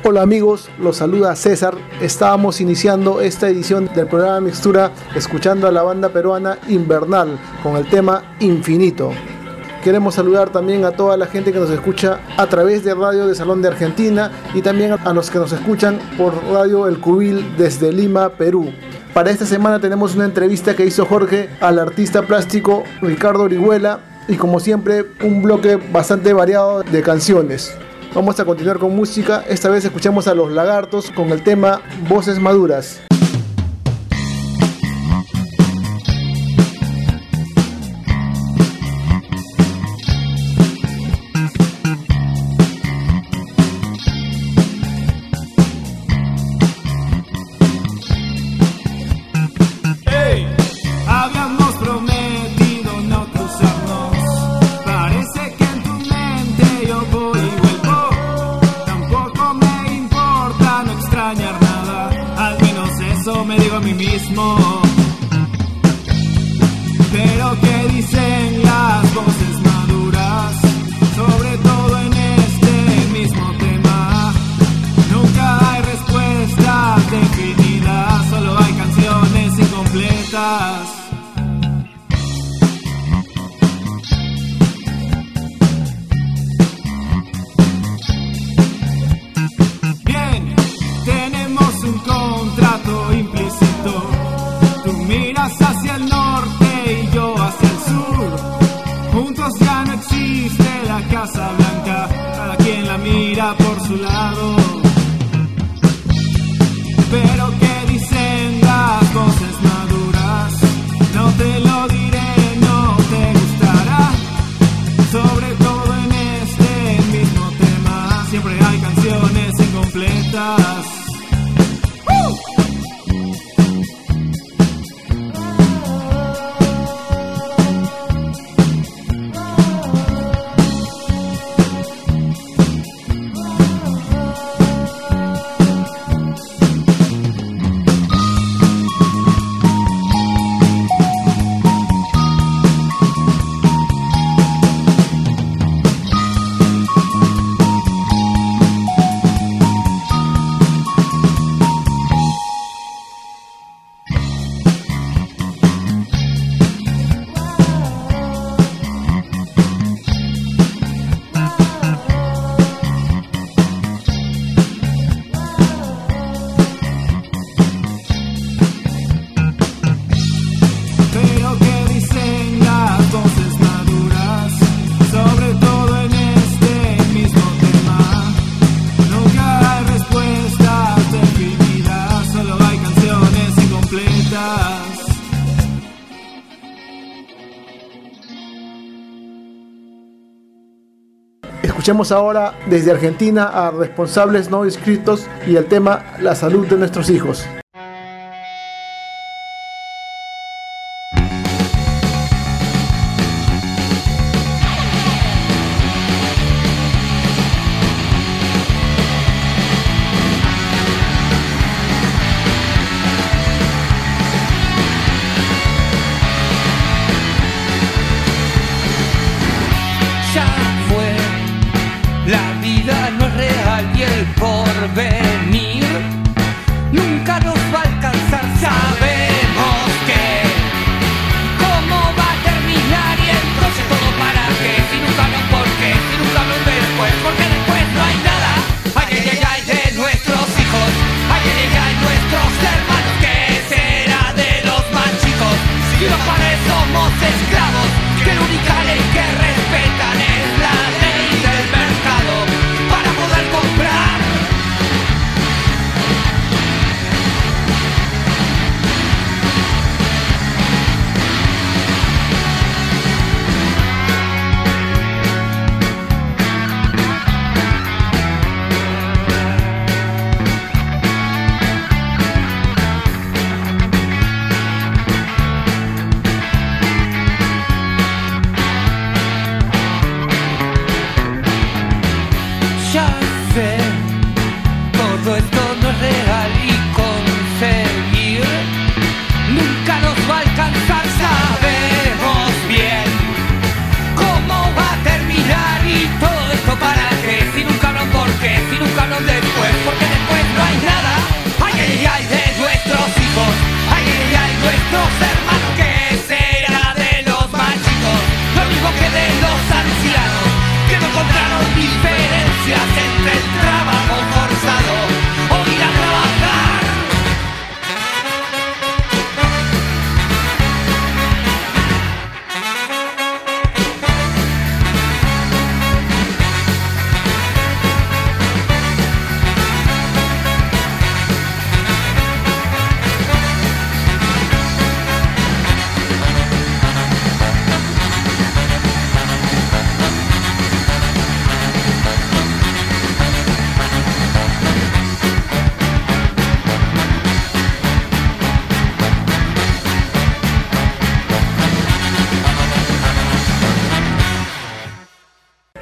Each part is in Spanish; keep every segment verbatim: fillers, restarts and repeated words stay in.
Hola amigos, los saluda César. Estábamos iniciando esta edición del programa Mixtura escuchando a la banda peruana Invernal con el tema Infinito. Queremos saludar también a toda la gente que nos escucha a través de Radio de Salón de Argentina y también a los que nos escuchan por Radio El Cubil desde Lima, Perú. Para esta semana tenemos una entrevista que hizo Jorge al artista plástico Ricardo Orihuela y como siempre un bloque bastante variado de canciones. Vamos a continuar con música, esta vez escuchamos a Los Lagartos con el tema Voces Maduras. Pero ¿qué dicen las voces maduras? Sobre todo en este mismo tema. Nunca hay respuestas definidas, solo hay canciones incompletas. Bien, tenemos un contrato implícito. Tú miras hacia el norte y yo hacia el sur. Juntos ya no existe la Casa Blanca, cada quien la mira por su lado. Pero ¿qué dicen las voces maduras? No te lo diré, no te gustará. Sobre todo en este mismo tema, siempre hay canciones incompletas. Escuchemos ahora desde Argentina a Responsables No Inscritos y el tema La salud de nuestros hijos. Venir nunca nos va a alcanzar, sabemos que cómo va a terminar y entonces todo para qué, si nunca no por qué, si nunca no después, porque después no hay nada. Ay, ay, ay, ay, de nuestros hijos, ay, ay, ay, ay, nuestros hermanos, ¿qué será de los más chicos? Si los padres somos esclavos, que la única ley que respetan es la ley del mercado para poder comprar.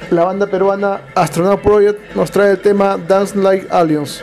La banda peruana Astronaut Project nos trae el tema Dance Like Aliens.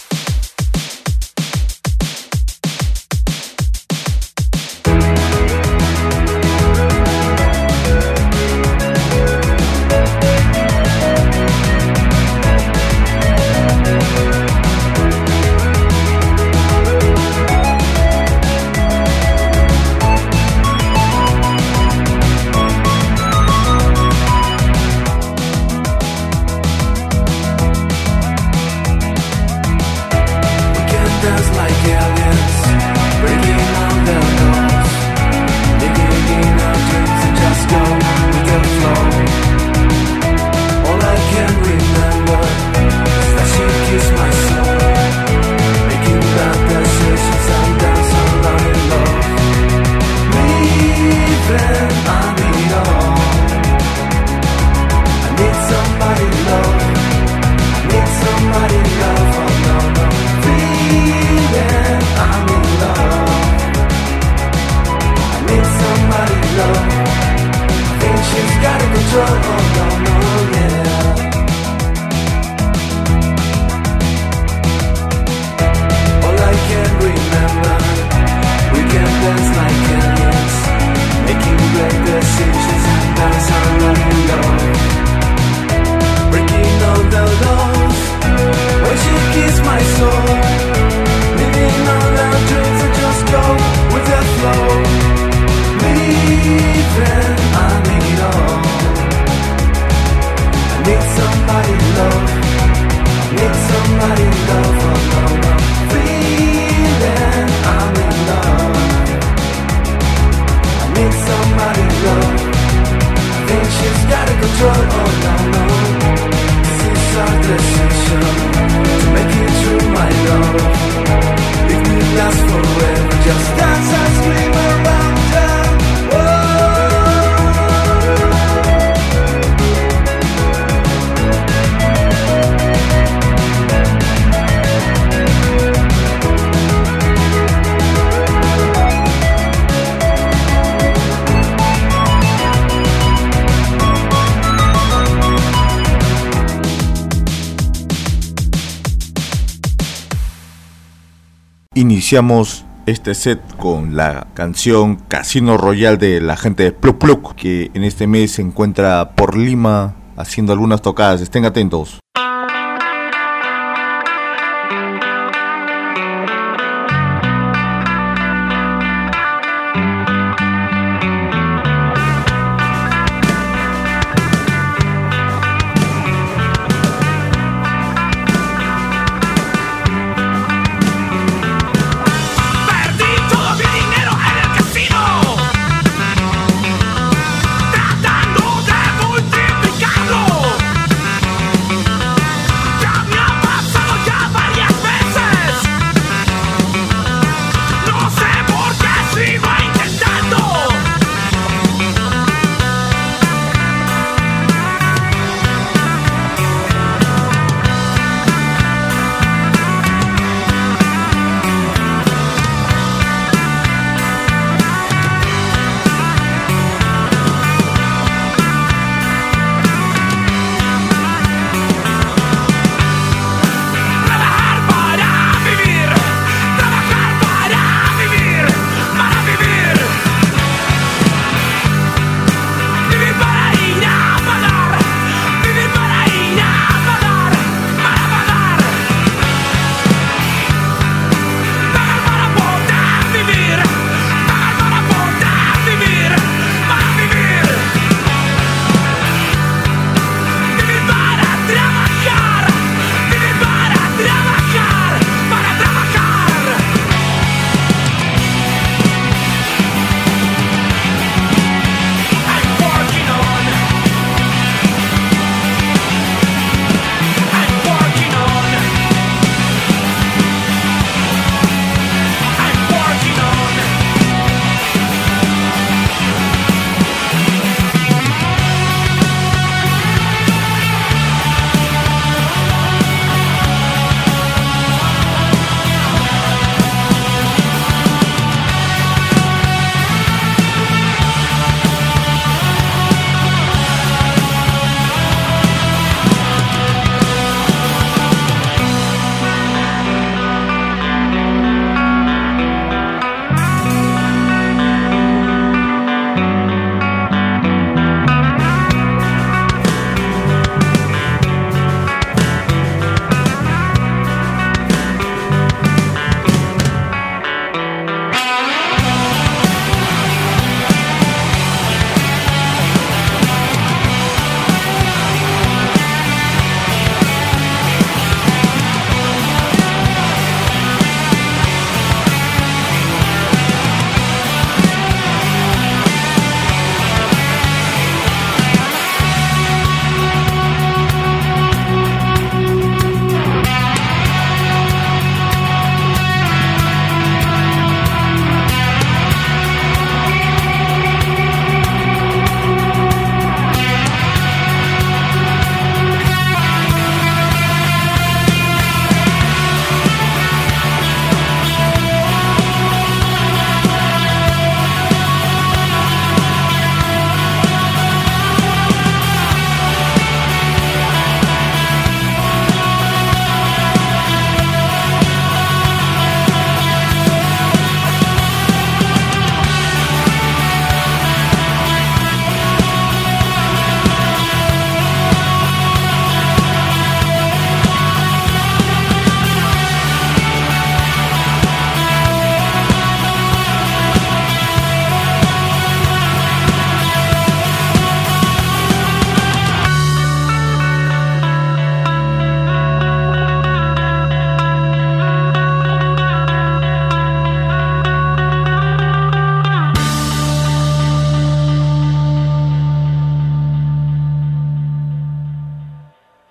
Iniciamos este set con la canción Casino Royale de la gente de Pluk Pluk, que en este mes se encuentra por Lima haciendo algunas tocadas. Estén atentos. Tratando de multiplicarlo.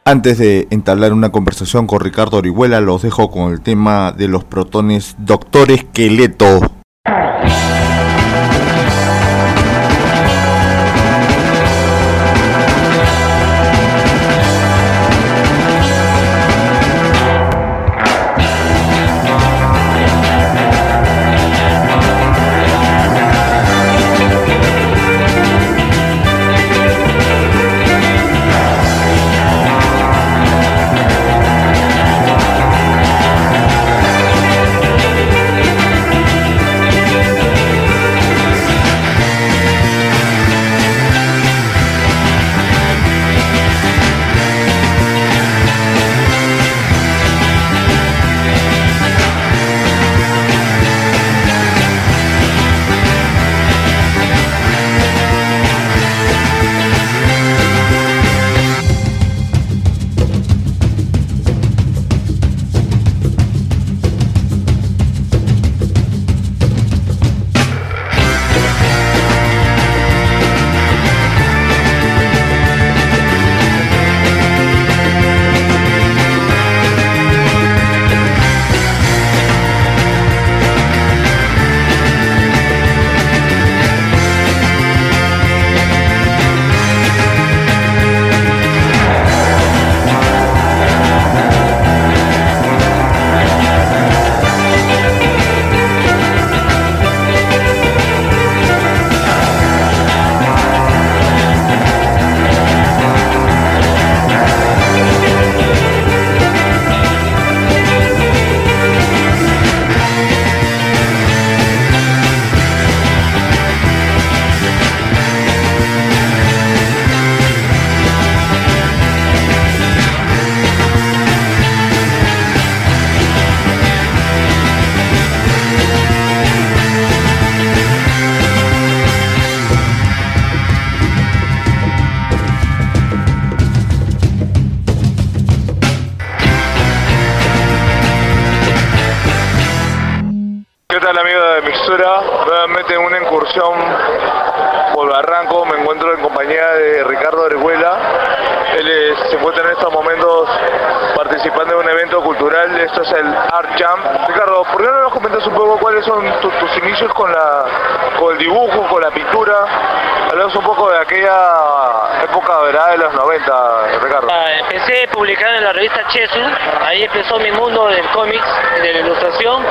Antes de entablar una conversación con Ricardo Orihuela, los dejo con el tema de los protones Doctor Esqueleto. Nuevamente en una incursión por Barranco, me encuentro en compañía de Ricardo Orihuela. Él es, se encuentra en estos momentos participando en un evento cultural, esto es el Art Jam. Ricardo, ¿por qué no nos comentas un poco cuáles son tu, tus inicios con, la, con el dibujo, con la pintura? Hablamos un poco de aquella época, ¿verdad?, de los noventa, Ricardo. Ah, empecé publicando en la revista Chesu, ahí empezó mi mundo del cómics, de la ilustración,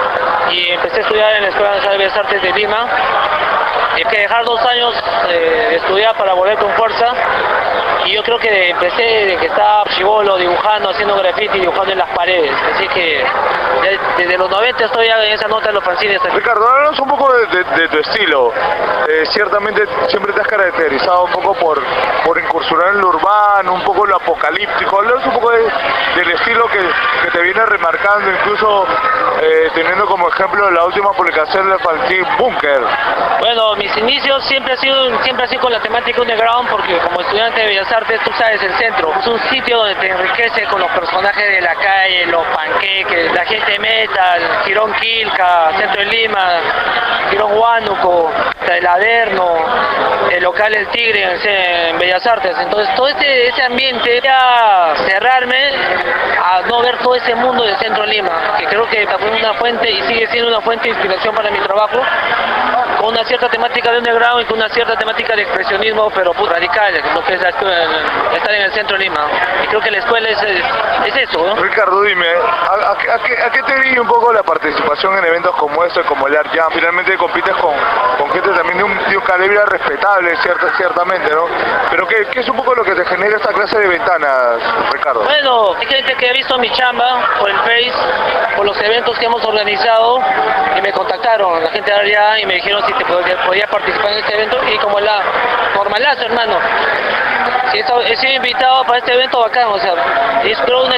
y empecé a estudiar en la Escuela Nacional de Bellas Artes de Lima. Hay que dejar dos años eh, de estudiar para volver con fuerza, y yo creo que empecé desde que estaba chibolo dibujando, haciendo graffiti, dibujando en las paredes, así que desde los noventa estoy ya en esa nota de los fanzines. Ricardo, háblanos un poco de, de, de tu estilo. Eh, ciertamente siempre te has caracterizado un poco por, por incursionar en lo urbano, un poco en lo apocalíptico. Háblanos un poco de, del estilo que, que te viene remarcando, incluso eh, teniendo como ejemplo la última publicación del fanzine Bunker. Bueno, mis inicios siempre ha sido siempre ha sido con la temática underground, porque como estudiante de Bellas Artes, tú sabes, el centro es un sitio donde te enriquece con los personajes de la calle, los panqueques, la gente metal, Girón Quilca, Centro de Lima, Girón Huánuco, el Averno, el local El Tigre en, en Bellas Artes. Entonces todo ese, ese ambiente, ya cerrarme a no ver todo ese mundo del Centro de Lima, que creo que fue una fuente y sigue siendo una fuente de inspiración para mi trabajo, con una cierta temática de underground y con una cierta temática de expresionismo, pero pues, radical, lo que es la, estar en el Centro de Lima. Y creo que la escuela es, es, es eso, ¿no? Ricardo, dime, ¿a, a, a, qué, ¿a qué te dirige un poco la participación en eventos como este, como el Art Jam? Finalmente compites con, con gente también de un, de un calibre respetable, cierta, ciertamente, ¿no? Pero ¿qué, ¿qué es un poco lo que te genera esta clase de ventanas, Ricardo? Bueno, hay gente que ha visto mi chamba por el Face, por los eventos que hemos organizado, y me contactaron, la gente de Art Jam, y me dijeron si te podía, podía participar en este evento, y como la normalazo, hermano. Si he sido invitado para este evento bacán, o sea, es creo una,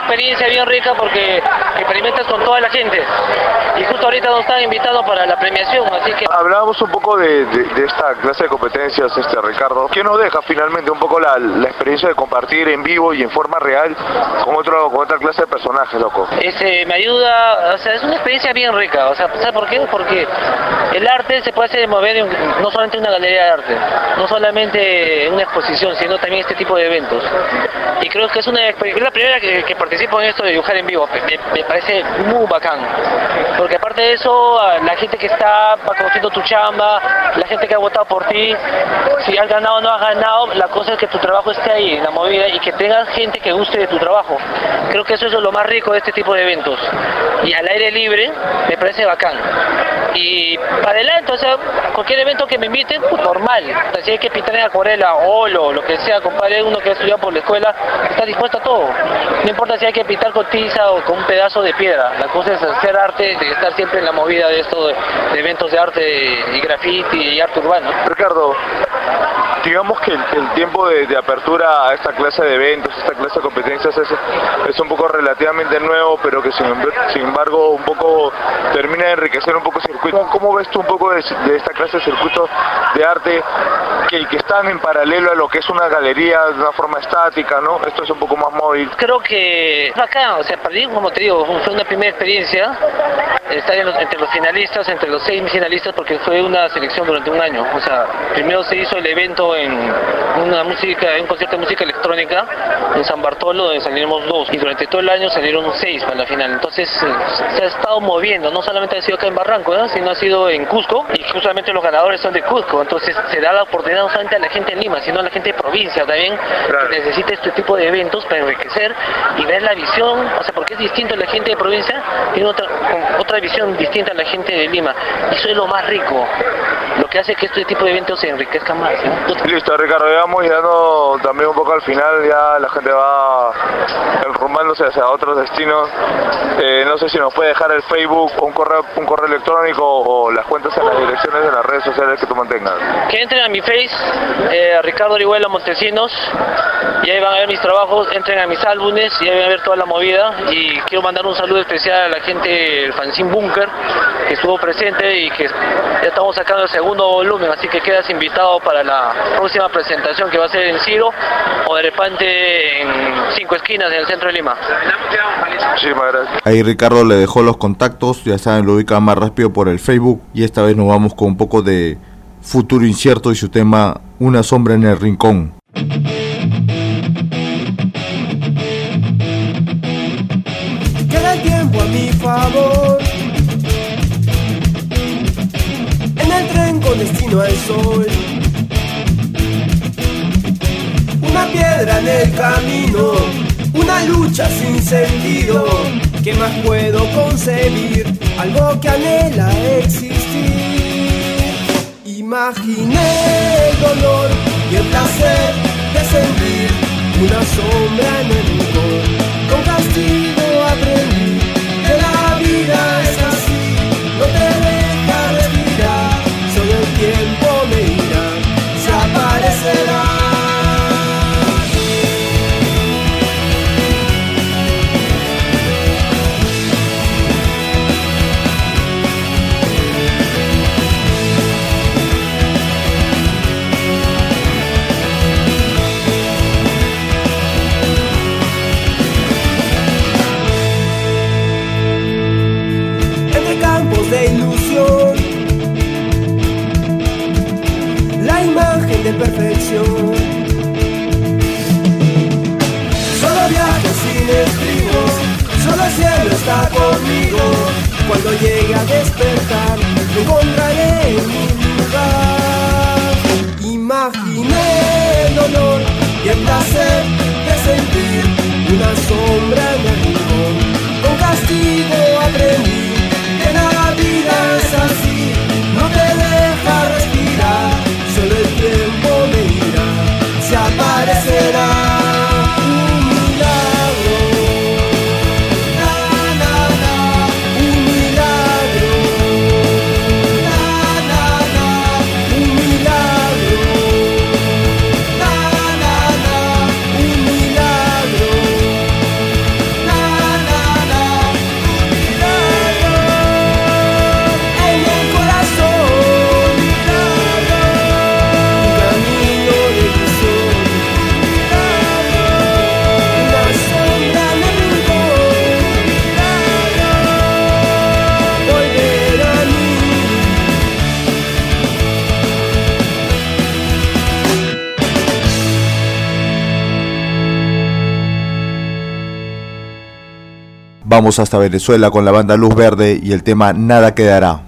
experiencia bien rica porque experimentas con toda la gente. Y justo ahorita nos están invitando para la premiación, así que... Hablábamos un poco de, de, de esta clase de competencias, este Ricardo. ¿Qué nos deja finalmente un poco la, la experiencia de compartir en vivo y en forma real con, otro, con otra clase de personajes, loco? Ese, me ayuda, o sea, es una experiencia bien rica, o sea, ¿sabes por qué? Porque el arte se puede hacer mover en, no solamente en una galería de arte, no solamente en una exposición, sino también este tipo de eventos. Y creo que es una es la primera que, que participo en esto de dibujar en vivo, me, me parece muy bacán, porque aparte de eso, la gente que está conociendo tu chamba, la gente que ha votado por ti, si has ganado o no has ganado, la cosa es que tu trabajo esté ahí, en la movida, y que tengas gente que guste de tu trabajo. Creo que eso es lo más rico de este tipo de eventos. Y al aire libre, me parece bacán. Y para adelante, o sea, cualquier evento que me inviten, pues normal. O sea, si hay que pintar en acuarela, óleo, o lo que sea, compadre, uno que ha estudiado por la escuela, está dispuesto a todo. No importa si hay que pintar con tiza o con un pedazo de piedra. La cosa es hacer arte, de estar siempre en la movida de esto, de, de eventos de arte y graffiti y arte urbano. Ricardo, digamos que el, el tiempo de, de apertura a esta clase de eventos, esta clase de competencias es, es un poco relativamente nuevo, pero que sin, sin embargo un poco termina de enriquecer un poco el circuito. ¿Cómo ves tú un poco de, de esta clase de circuitos de arte que, que están en paralelo a lo que es una galería de una forma estática, ¿no? Esto es un poco más móvil. Creo que es bacán, o sea, para mí, como te digo, fue una primera experiencia estar en los, entre los finalistas, entre los seis finalistas, porque fue una selección durante un año. O sea, primero se hizo el evento en una música, en un concierto de música electrónica en San Bartolo, donde salimos dos, y durante todo el año salieron seis para la final. Entonces se ha estado moviendo, no solamente ha sido acá en Barranco, ¿no? Sino ha sido en Cusco, y justamente los ganadores son de Cusco. Entonces se da la oportunidad no solamente a la gente de Lima, sino a la gente de provincia también, claro, que necesita este tipo de eventos para enriquecer y ver la visión, o sea, porque es distinto a la gente de provincia, tiene otra, otra visión distinta a la gente de Lima, y eso es lo más rico, lo que hace que este tipo de eventos se enriquezcan más, ¿no? Listo, Ricardo, ya vamos llegando también un poco al final, ya la gente va enrumbándose hacia otros destinos. Eh, no sé si nos puede dejar el Facebook o un correo, un correo electrónico o las cuentas en las direcciones de las redes sociales que tú mantengas. Que entren a mi Face, eh, Ricardo Orihuela Montesinos, y ahí van a ver mis trabajos, entren a mis álbumes y ahí van a ver toda la movida. Y quiero mandar un saludo especial a la gente del Fanzine Bunker, que estuvo presente y que ya estamos sacando el segundo volumen, así que quedas invitado para la próxima presentación que va a ser en Ciro o de repente en Cinco Esquinas, en el centro de Lima. Muchísimas gracias. Ahí Ricardo le dejó los contactos, ya saben, lo ubican más rápido por el Facebook, y esta vez nos vamos con un poco de Futuro Incierto y su tema Una sombra en el rincón. Queda el tiempo a mi favor, en el tren con destino al sol. Una piedra en el camino, una lucha sin sentido. ¿Qué más puedo concebir? Algo que anhela existir. Imaginé el dolor y el placer de sentir una sombra en el rincón. Con castigo aprendí que la vida es así, no te deja respirar, solo el tiempo me dirá si aparecerá. De ilusión, la imagen de perfección. Solo viaje sin estribo, solo el cielo está conmigo. Cuando llegue a despertar, me encontraré en mi lugar. Imaginé el dolor y el placer de sentir una sombra en el rincón. Con castigo aprendí que la vida es así, no te deja respirar, solo el tiempo me dirá si aparecerá. Un milagro, na, na, na, un milagro. vamos hasta Venezuela con la banda Luz Verde y el tema Nada Quedará.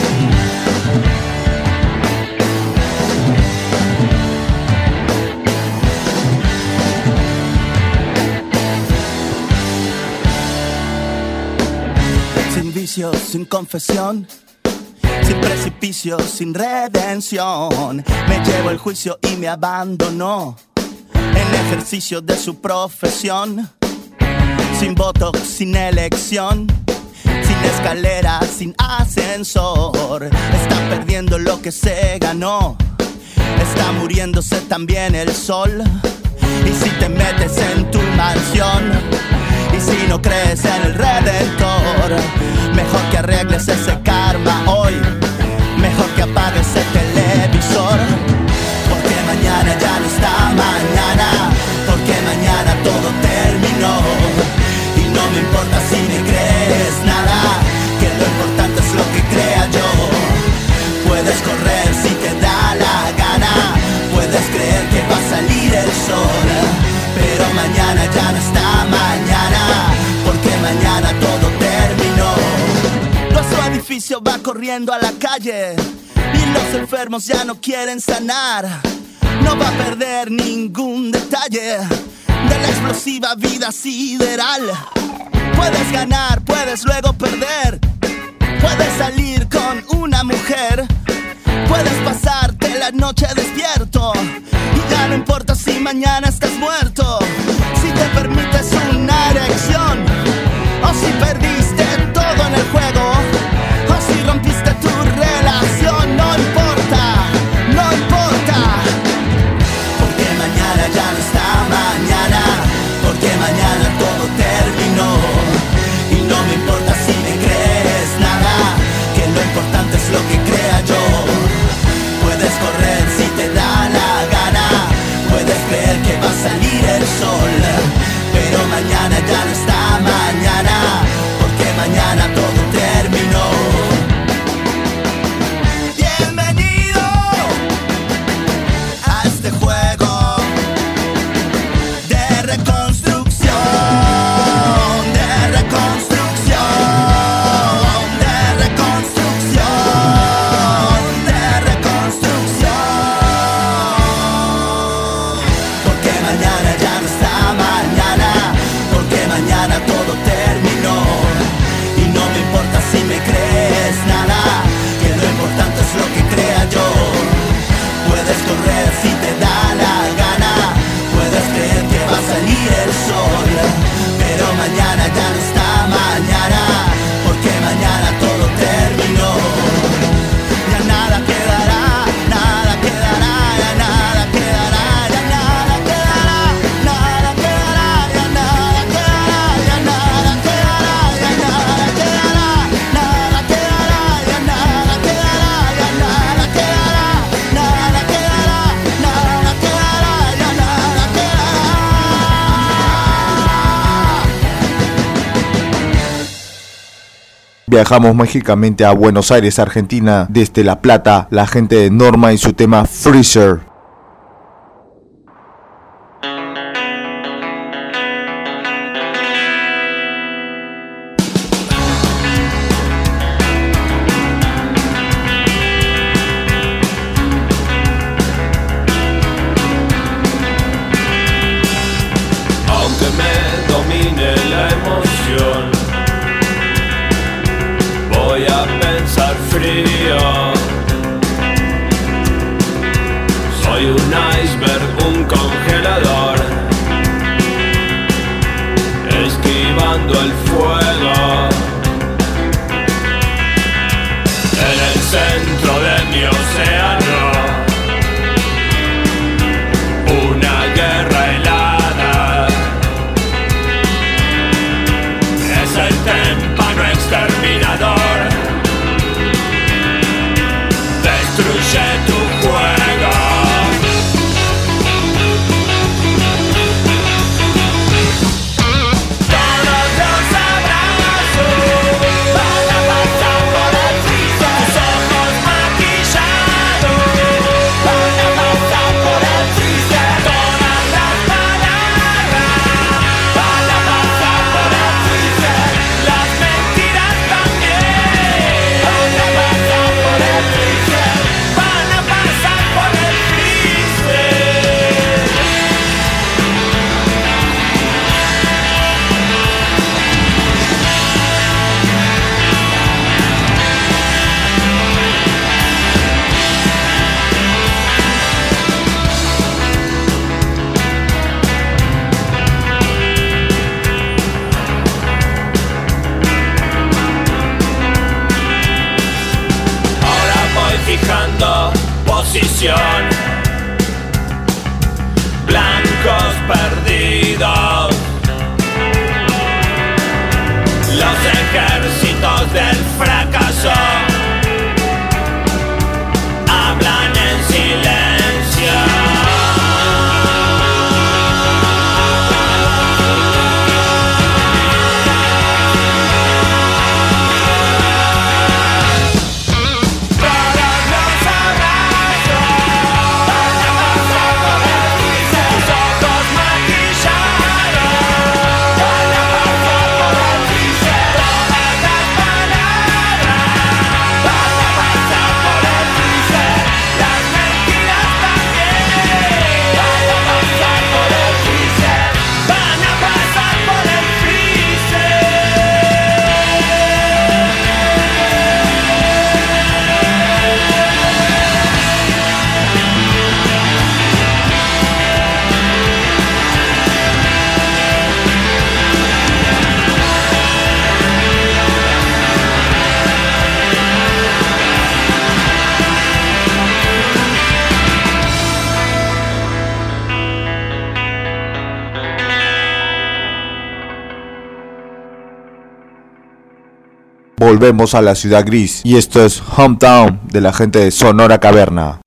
Sin vicio, sin confesión, sin precipicio, sin redención, me llevo el juicio y me abandonó en ejercicio de su profesión. Sin voto, sin elección, sin escalera, sin ascensor, está perdiendo lo que se ganó, está muriéndose también el sol. Y si te metes en tu mansión, y si no crees en el Redentor, mejor que arregles ese karma hoy, mejor que apagues el televisor, porque mañana ya no está mañana, porque mañana todo terminó. Y no me importa si me crees nada, que lo importante es lo que crea yo. Puedes correr si te da la gana, puedes creer que va a salir el sol, pero mañana ya no está mañana, porque mañana todo terminó. Nuestro edificio va corriendo a la calle y los enfermos ya no quieren sanar. No va a perder ningún detalle de la explosiva vida sideral. Puedes ganar, puedes luego perder, puedes salir con una mujer, puedes pasarte la noche despierto y ya no importa si mañana estás muerto. Si te permites una erección, o si perdiste todo en el juego, o si rompiste tu relación, no importa, no importa, porque mañana ya no está mañana, porque mañana todo terminó. Y no me importa si me crees nada, que lo importante es lo que crea yo. Puedes correr si te da la gana, puedes creer que va a salir el sol, pero mañana ya no está mañana, porque mañana todo terminó. Bienvenido a este juego de reconstrucción, de reconstrucción, de reconstrucción, de reconstrucción, porque mañana ya no está mañana, porque mañana todo terminó. Y no me importa si me crees nada, que lo importante es lo que crea yo. Puedes correr si te da la gana, puedes creer que va a salir el sol, pero mañana ya no está mañana, porque mañana todo terminó. Ya nada quedará, nada quedará, ya nada quedará, ya nada quedará, nada quedará, ya nada quedará, ya nada quedará, ya nada quedará, nada quedará, ya nada quedará, ya nada quedará, nada quedará, nada quedará, ya nada quedará. Viajamos mágicamente a Buenos Aires, Argentina, desde La Plata, la gente de Norma y su tema Freezer. Aunque me domine la emoción, voy a pensar frío. Soy oposición. Blancos perdidos, los ejércitos del fracaso hablan en silencio. Volvemos a la ciudad gris y esto es Hometown de la gente de Sonora Caverna.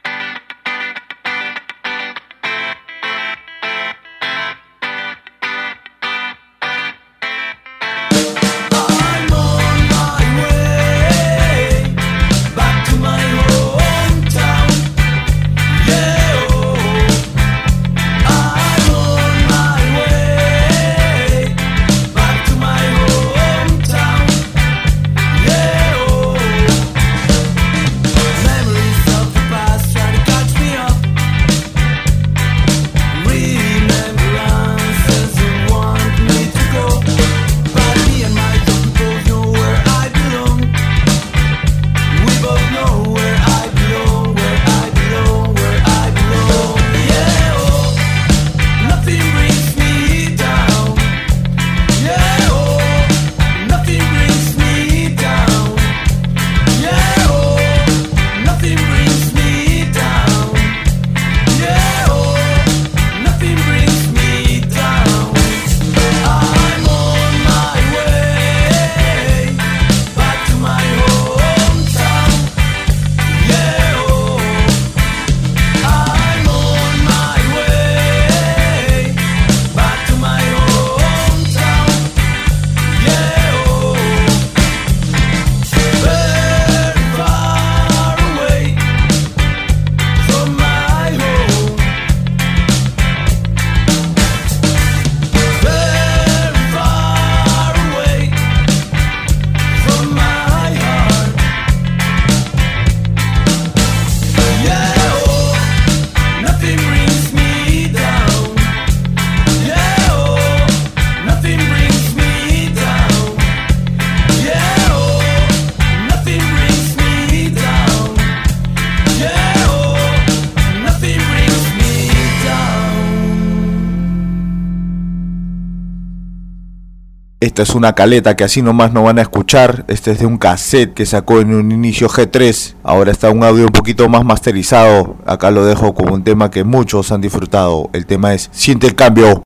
Esta es una caleta que así nomás no van a escuchar. Este es de un cassette que sacó en un inicio G tres. Ahora está un audio un poquito más masterizado. Acá lo dejo como un tema que muchos han disfrutado. El tema es Siente el Cambio.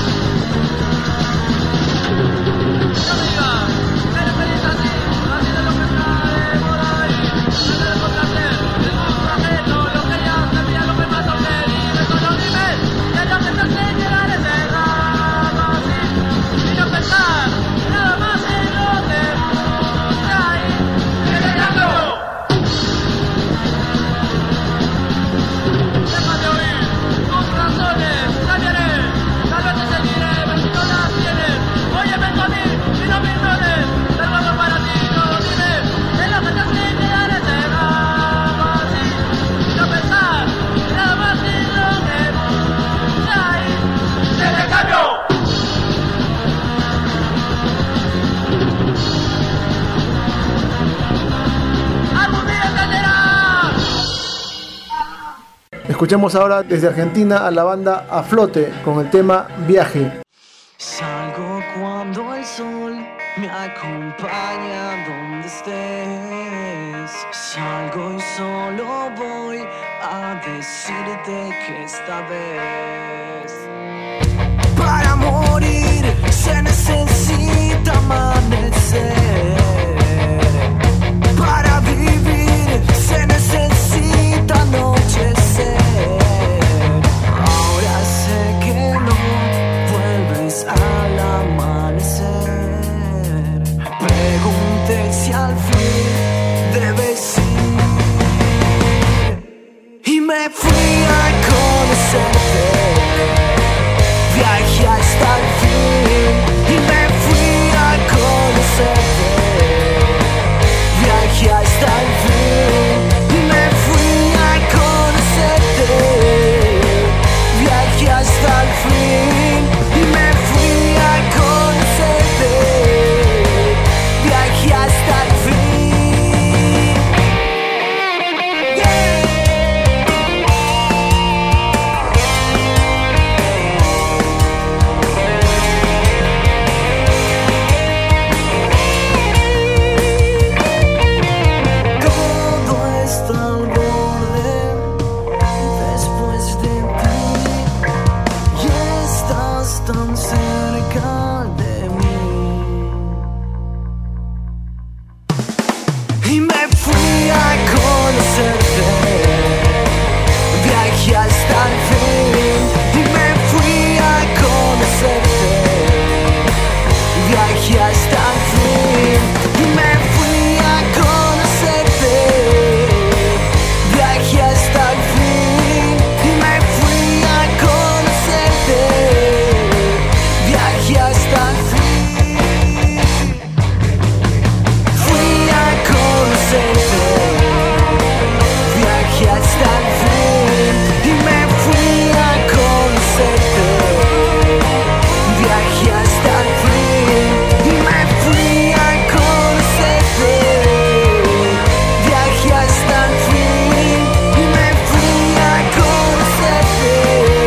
No me digas, eres feliz así, así de lo Escuchemos ahora desde Argentina a la banda A Flote con el tema Viaje. Salgo cuando el sol me acompaña donde estés. Salgo y solo voy a decirte que esta vez para morir se necesita amanecer. Para vivir se necesita anochecer. Ahora sé que no vuelves al amanecer. Pregunté si al fin debes ir. Y me fui a conocerte. Viajé hasta el fin. Y me fui a conocerte. Viajé hasta el fin. Y me fui a conocerte. Viajé hasta el fin. Y me fui a conocerte. Viajé hasta el fin. Yeah. Todo está al borde después de ti. Y estás tan cerca de mí. Y me fui a conocerte. Viajé hasta el fin. Y me fui a conocerte. Viajé hasta el fin. Y me fui a conocerte. Viajé hasta el fin. Y me fui a conocerte. Viajé hasta el fin. Fui a conocerte. Viajé hasta el fin. Y me fui a conocerte. Viajé hasta el fin. Y me fui a conocerte. Viajé hasta el fin. Y me fui a conocerte.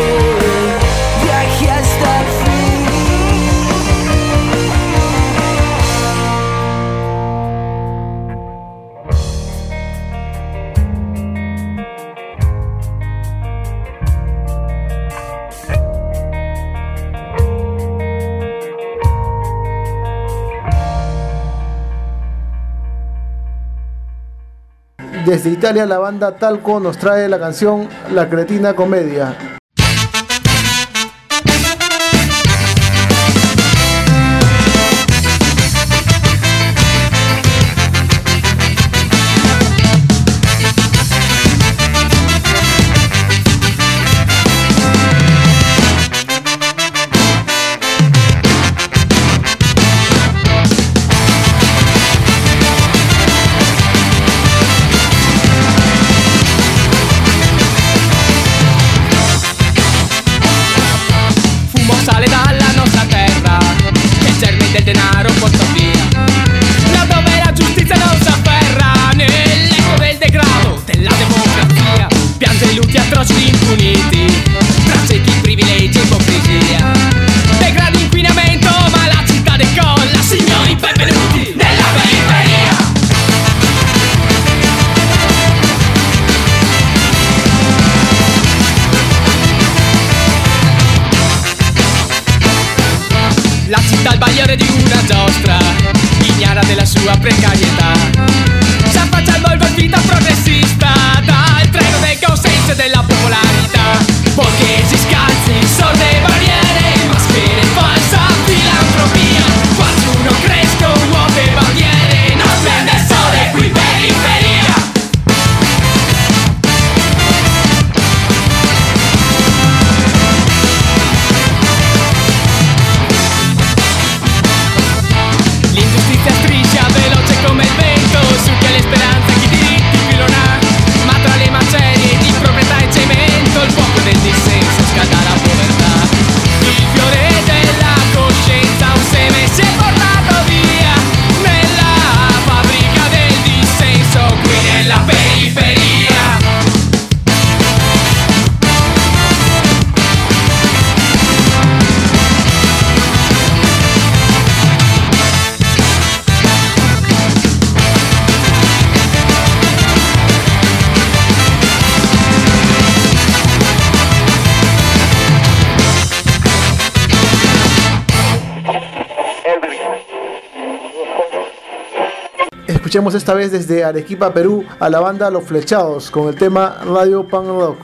Viajé hasta el fin. Desde Italia la banda Talco nos trae la canción La Cretina Comedia. Sale dalla nostra terra, che il germe del denaro porta via. Laddove la giustizia non s'afferra, nell'eco del degrado della democrazia. Piange lutti atroci impuniti, tra ciechi privilegi e ipocrisia. Degrado inquinamento, ma la città decolla. Signori, benvenuti nella periferia. La città al bagliore di una giostra, ignara della sua precarietà. Sta facendo il vita progressista dal treno del consenso e della popolarità. Borghesi scalzi, sorde barriere, maschere, falsa filantropia. Qualcuno cresco, nuove bandiere, non prende il sole qui periferia. L'ingiustizia striscia veloce come il vento, su che le speranze chi diritti più non ha. Ma tra le macerie di proprietà e cemento Escuchemos esta vez desde Arequipa, Perú, a la banda Los Flechados con el tema Radio Punk Rock.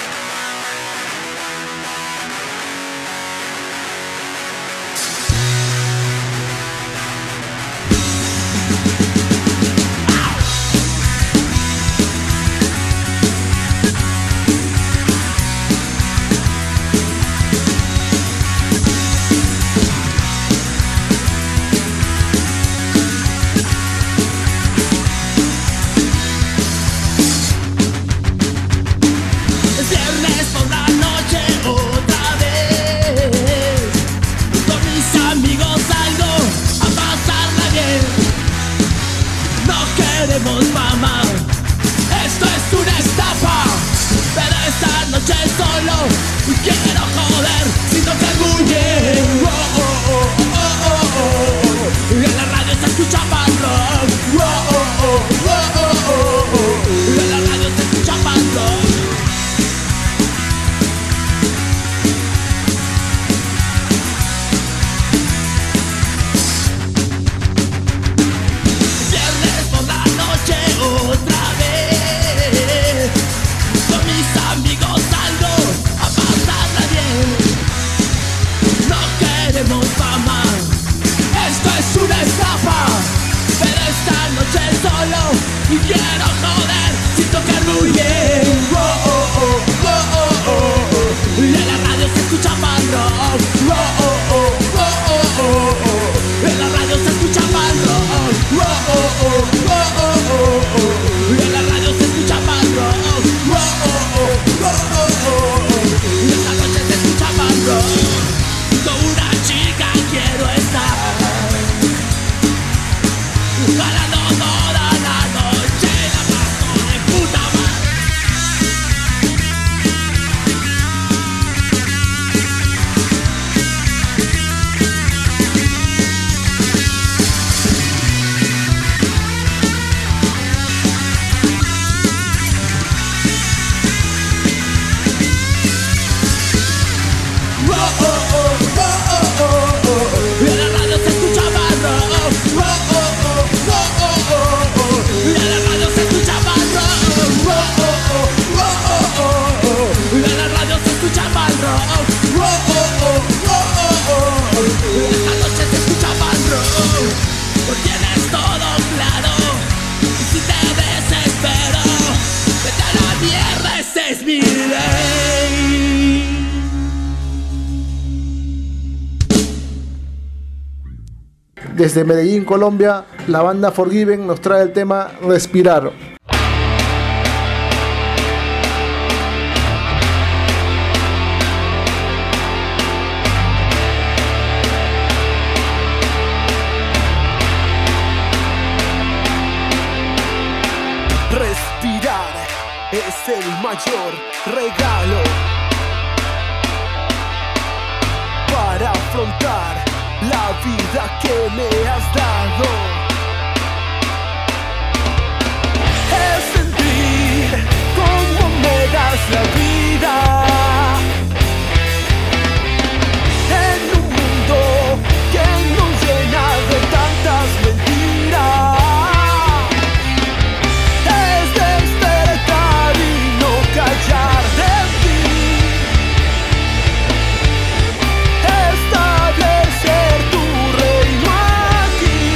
Desde Medellín, Colombia, la banda Forgiven nos trae el tema Respirar. Respirar es el mayor regalo para afrontar la vida que me has dado. Es sentir cómo me das la vida en un mundo que nos llena de tantas mentiras. Es despertar y no callar de ti. Establecer tu reino aquí.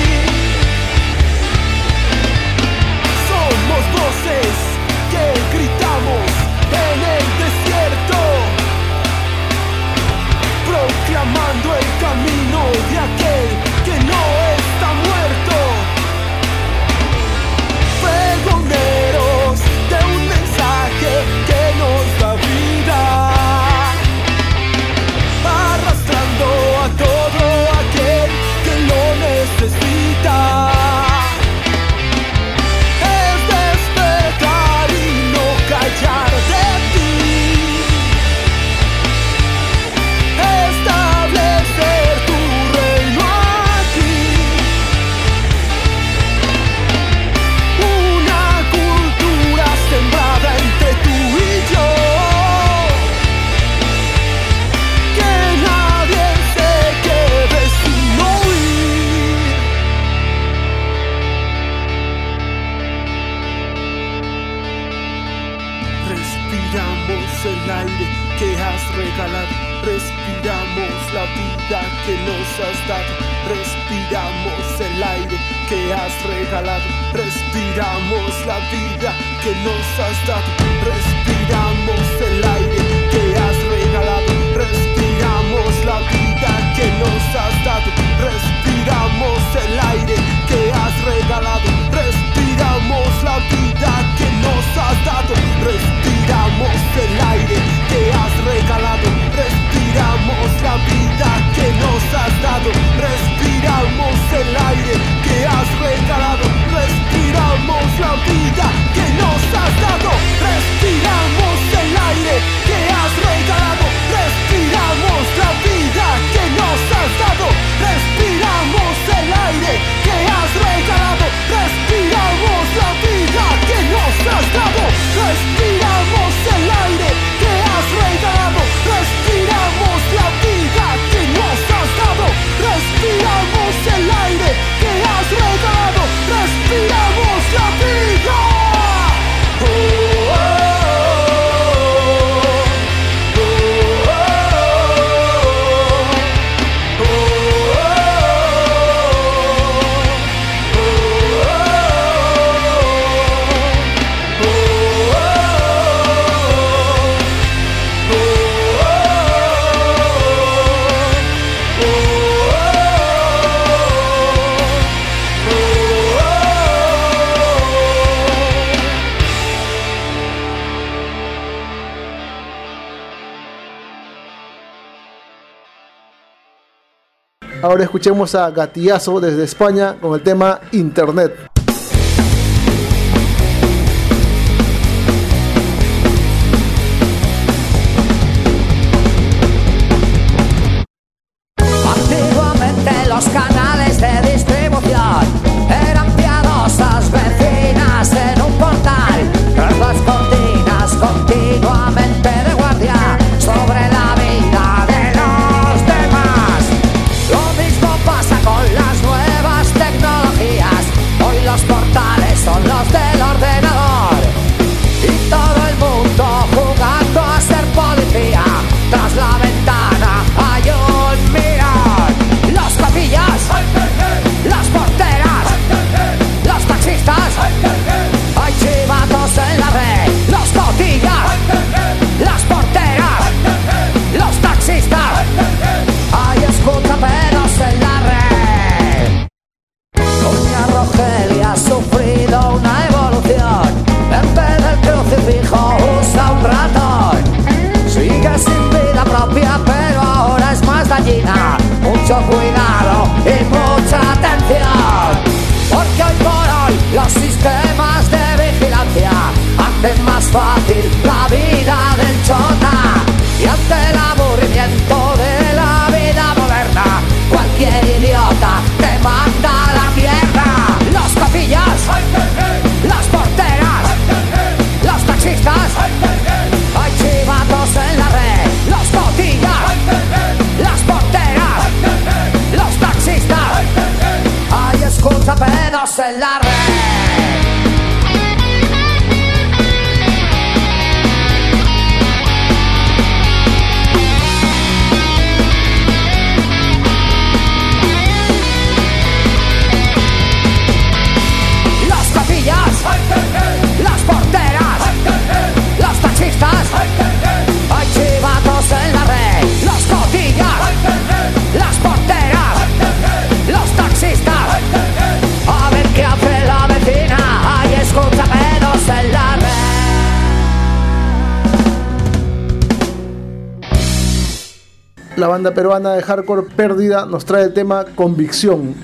que has regalado. Respiramos la vida que nos has dado. Respiramos el aire que has regalado. Respiramos la vida que nos has dado. Respiramos el aire que has regalado. Respiramos la vida que nos has dado. Respiramos el aire que has regalado. Respiramos la vida que nos has dado. Respiramos el aire que has regalado. Respiramos la vida que nos has dado. Respiramos el aire que has regalado. Respiramos la vida que nos has dado. Respiramos el aire que has regalado. Respiramos la vida que nos has dado. Respiramos el aire que has regalado. Respiramos la vida que nos has dado. Respiramos el aire que has regalado. Respiramos la vida que nos has dado. Respiramos el aire que has regalado. Respiramos la vida. Oh, oh, oh, oh, oh, Ahora escuchemos a Gatillazo desde España con el tema Internet. Antiguamente los canales de distribución eran piadosas vecinas en un portal, las cortinas continuamente de guardia sobre la vida de los demás. Lo mismo pasa con las nuevas tecnologías. Hoy los portales son los del ordenador y todo el mundo jugando a ser policía. Tras la ventana hay un mirón. Los copillas, las porteras, los taxistas, hay chivatos en la red. Los cotillas, las porteras, los taxistas, hay escuchaperos en la red. Doña Rogelia ha sufrido una evolución. En vez del crucifijo usa un ratón. Sigue sin vida propia, pero ahora es más dañina. Mucho cuidado y mucha atención, porque hoy por hoy los sistemas de vigilancia hacen más fácil la vida del chota. Y ante el aburrimiento de la vida moderna, cualquier idiota te manda a la mierda. Los copillas, las porteras, los taxistas, hay chivatos en la red. Los cotillas, las porteras, los taxistas, hay escuchapedos en la red. Los copillas, las porteras, los taxistas, hay chivatos en la red. Los cotillas, las porteras, los taxistas, a ver qué hace la vecina. Hay escuchapedos en la red. La banda peruana de hardcore Pérdida nos trae el tema Convicción.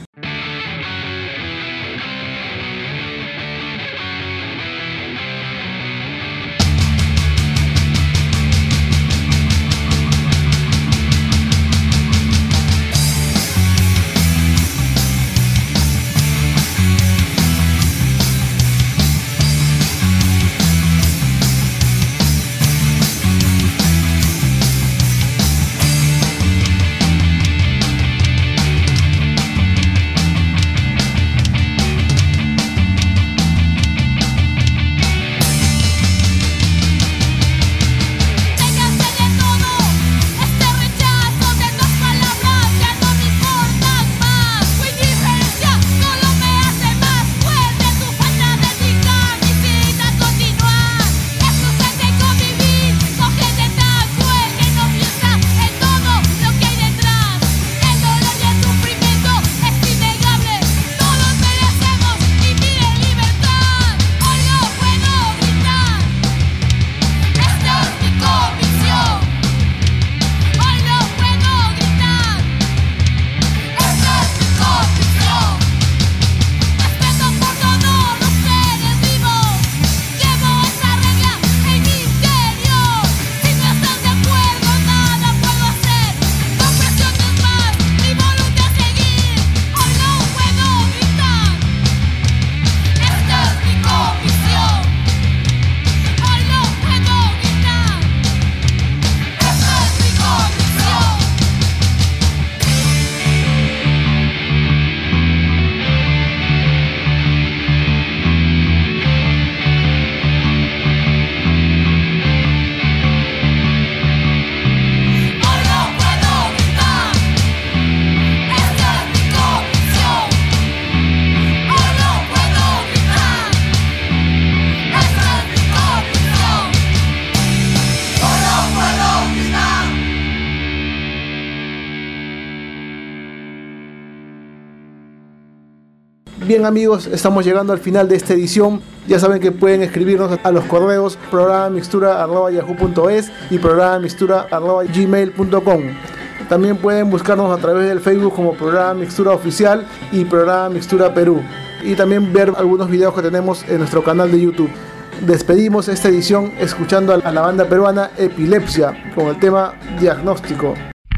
Bien amigos, estamos llegando al final de esta edición. Ya saben que pueden escribirnos a los correos programa mixtura arroba yahoo punto es y programa mixtura arroba gmail punto com. También pueden buscarnos a través del Facebook como Programa Mixtura Oficial y Programa Mixtura Perú. Y también ver algunos videos que tenemos en nuestro canal de YouTube. Despedimos esta edición escuchando a la banda peruana Epilepsia con el tema Diagnóstico.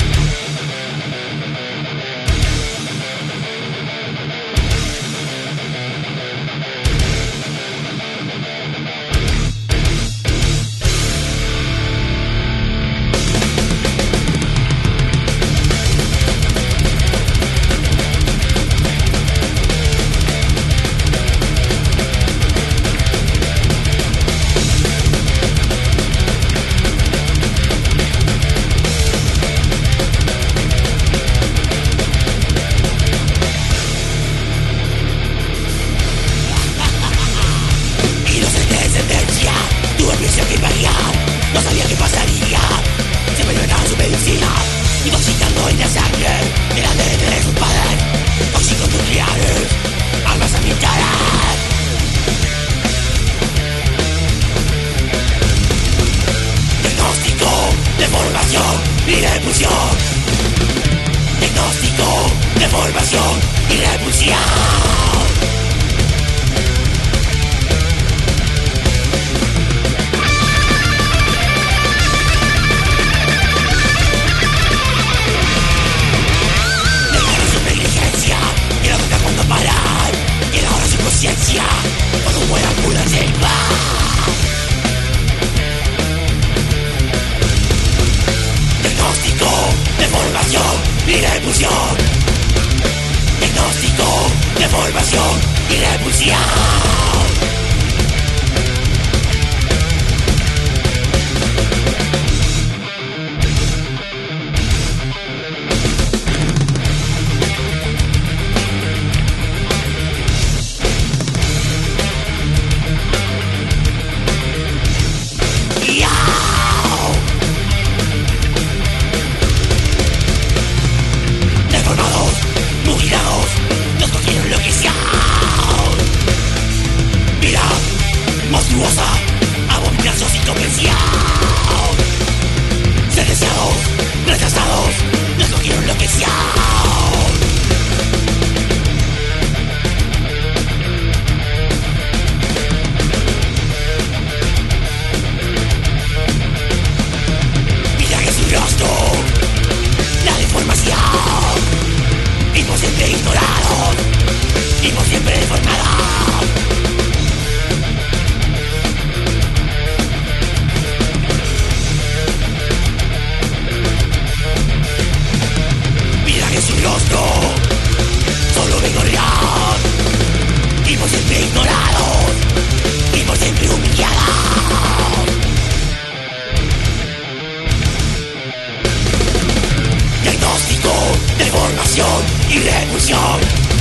y repulsión.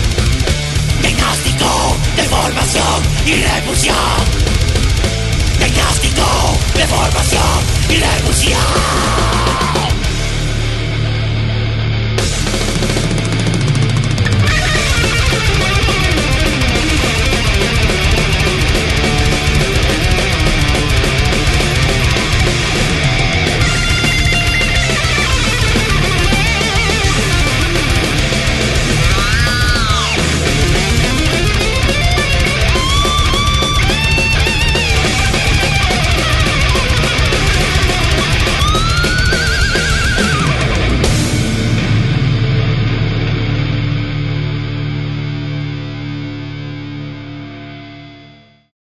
Diagnóstico, deformación y repulsión. Diagnóstico, deformación y repulsión.